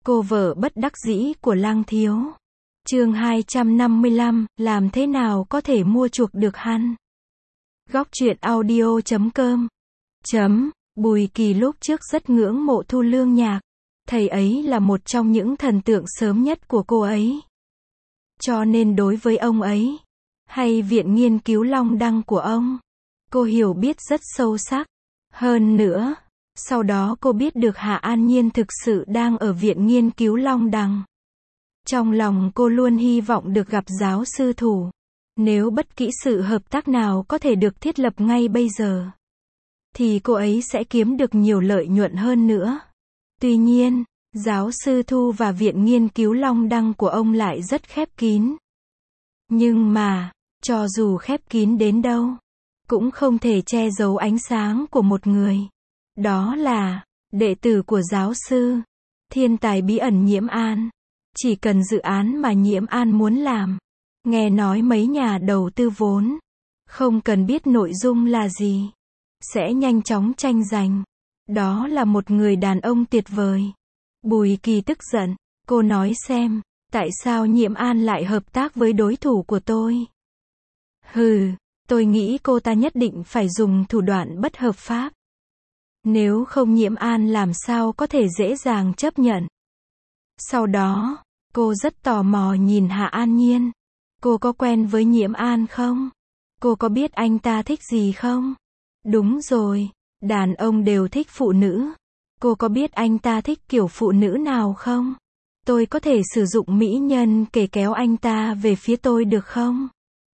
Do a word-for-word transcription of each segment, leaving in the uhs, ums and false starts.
Cô vợ bất đắc dĩ của Lang Thiếu. Chương hai trăm năm mươi lăm, làm thế nào có thể mua chuộc được hắn? Góc truyện audio chấm com. Chấm, Bùi Kỳ lúc trước rất ngưỡng mộ Thu Lương Nhạc. Thầy ấy là một trong những thần tượng sớm nhất của cô ấy. Cho nên đối với ông ấy, hay viện nghiên cứu Long Đăng của ông, cô hiểu biết rất sâu sắc. Hơn nữa, sau đó cô biết được Hạ An Nhiên thực sự đang ở viện nghiên cứu Long Đằng. Trong lòng cô luôn hy vọng được gặp giáo sư Thủ. Nếu bất kỳ sự hợp tác nào có thể được thiết lập ngay bây giờ, thì cô ấy sẽ kiếm được nhiều lợi nhuận hơn nữa. Tuy nhiên, giáo sư Thu và viện nghiên cứu Long Đăng của ông lại rất khép kín. Nhưng mà, cho dù khép kín đến đâu, cũng không thể che giấu ánh sáng của một người. Đó là, đệ tử của giáo sư, thiên tài bí ẩn Nhiễm An. Chỉ cần dự án mà Nhiễm An muốn làm, nghe nói mấy nhà đầu tư vốn, không cần biết nội dung là gì, sẽ nhanh chóng tranh giành. Đó là một người đàn ông tuyệt vời. Bùi Kỳ tức giận, cô nói xem, tại sao Nhiễm An lại hợp tác với đối thủ của tôi? Hừ, tôi nghĩ cô ta nhất định phải dùng thủ đoạn bất hợp pháp. Nếu không Nhiễm An làm sao có thể dễ dàng chấp nhận. Sau đó, cô rất tò mò nhìn Hạ An Nhiên. Cô có quen với Nhiễm An không? Cô có biết anh ta thích gì không? Đúng rồi, đàn ông đều thích phụ nữ. Cô có biết anh ta thích kiểu phụ nữ nào không? Tôi có thể sử dụng mỹ nhân kể kéo anh ta về phía tôi được không?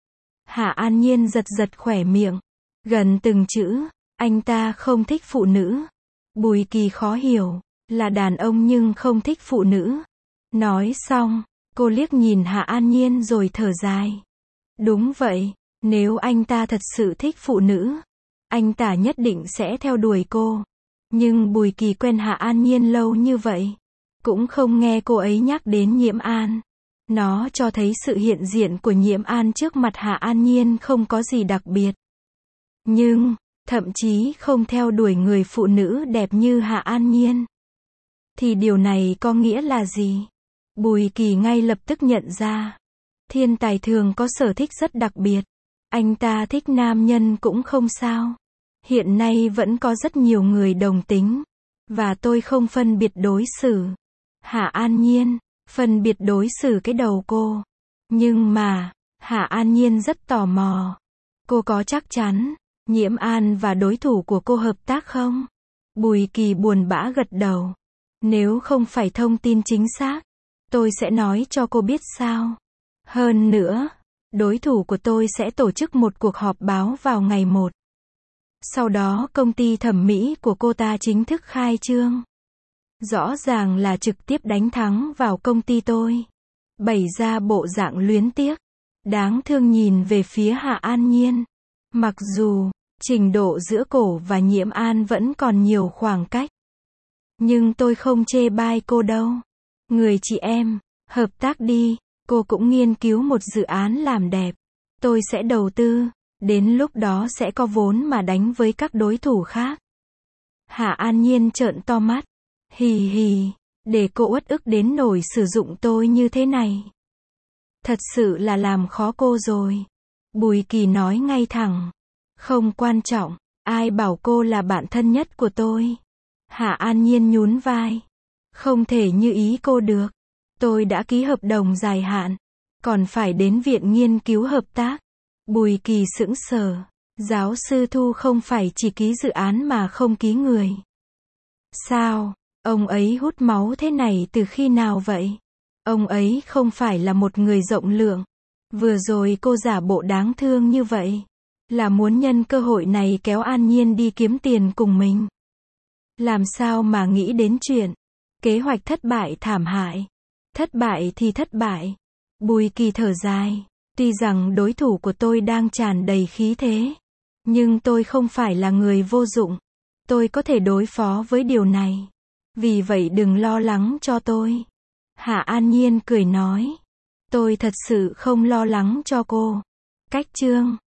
Hạ An Nhiên giật giật khỏe miệng. Gần từng chữ, anh ta không thích phụ nữ. Bùi Kỳ khó hiểu, là đàn ông nhưng không thích phụ nữ. Nói xong, cô liếc nhìn Hạ An Nhiên rồi thở dài. Đúng vậy, nếu anh ta thật sự thích phụ nữ, anh ta nhất định sẽ theo đuổi cô. Nhưng Bùi Kỳ quen Hạ An Nhiên lâu như vậy, cũng không nghe cô ấy nhắc đến Nhiễm An. Nó cho thấy sự hiện diện của Nhiễm An trước mặt Hạ An Nhiên không có gì đặc biệt. Nhưng, thậm chí không theo đuổi người phụ nữ đẹp như Hạ An Nhiên. Thì điều này có nghĩa là gì? Bùi Kỳ ngay lập tức nhận ra. Thiên tài thường có sở thích rất đặc biệt. Anh ta thích nam nhân cũng không sao. Hiện nay vẫn có rất nhiều người đồng tính. Và tôi không phân biệt đối xử. Hạ An Nhiên, phân biệt đối xử cái đầu cô. Nhưng mà, Hạ An Nhiên rất tò mò. Cô có chắc chắn, Nhiễm An và đối thủ của cô hợp tác không? Bùi Kỳ buồn bã gật đầu. Nếu không phải thông tin chính xác, tôi sẽ nói cho cô biết sao. Hơn nữa, đối thủ của tôi sẽ tổ chức một cuộc họp báo vào ngày một. Sau đó công ty thẩm mỹ của cô ta chính thức khai trương. Rõ ràng là trực tiếp đánh thắng vào công ty tôi. Bày ra bộ dạng luyến tiếc, đáng thương nhìn về phía Hạ An Nhiên. Mặc dù, trình độ giữa cổ và Nhiễm An vẫn còn nhiều khoảng cách. Nhưng tôi không chê bai cô đâu. Người chị em, hợp tác đi, cô cũng nghiên cứu một dự án làm đẹp. Tôi sẽ đầu tư, đến lúc đó sẽ có vốn mà đánh với các đối thủ khác. Hạ An Nhiên trợn to mắt. Hì hì, để cô uất ức đến nỗi sử dụng tôi như thế này. Thật sự là làm khó cô rồi. Bùi Kỳ nói ngay thẳng. Không quan trọng, ai bảo cô là bạn thân nhất của tôi. Hạ An Nhiên nhún vai. Không thể như ý cô được. Tôi đã ký hợp đồng dài hạn, còn phải đến viện nghiên cứu hợp tác. Bùi Kỳ sững sờ. Giáo sư Thu không phải chỉ ký dự án mà không ký người. Sao? Ông ấy hút máu thế này từ khi nào vậy? Ông ấy không phải là một người rộng lượng. Vừa rồi cô giả bộ đáng thương như vậy, là muốn nhân cơ hội này kéo An Nhiên đi kiếm tiền cùng mình. Làm sao mà nghĩ đến chuyện kế hoạch thất bại thảm hại. Thất bại thì thất bại. Bùi Kỳ thở dài. Tuy rằng đối thủ của tôi đang tràn đầy khí thế, nhưng tôi không phải là người vô dụng. Tôi có thể đối phó với điều này. Vì vậy đừng lo lắng cho tôi. Hạ An Nhiên cười nói. Tôi thật sự không lo lắng cho cô. Cách chương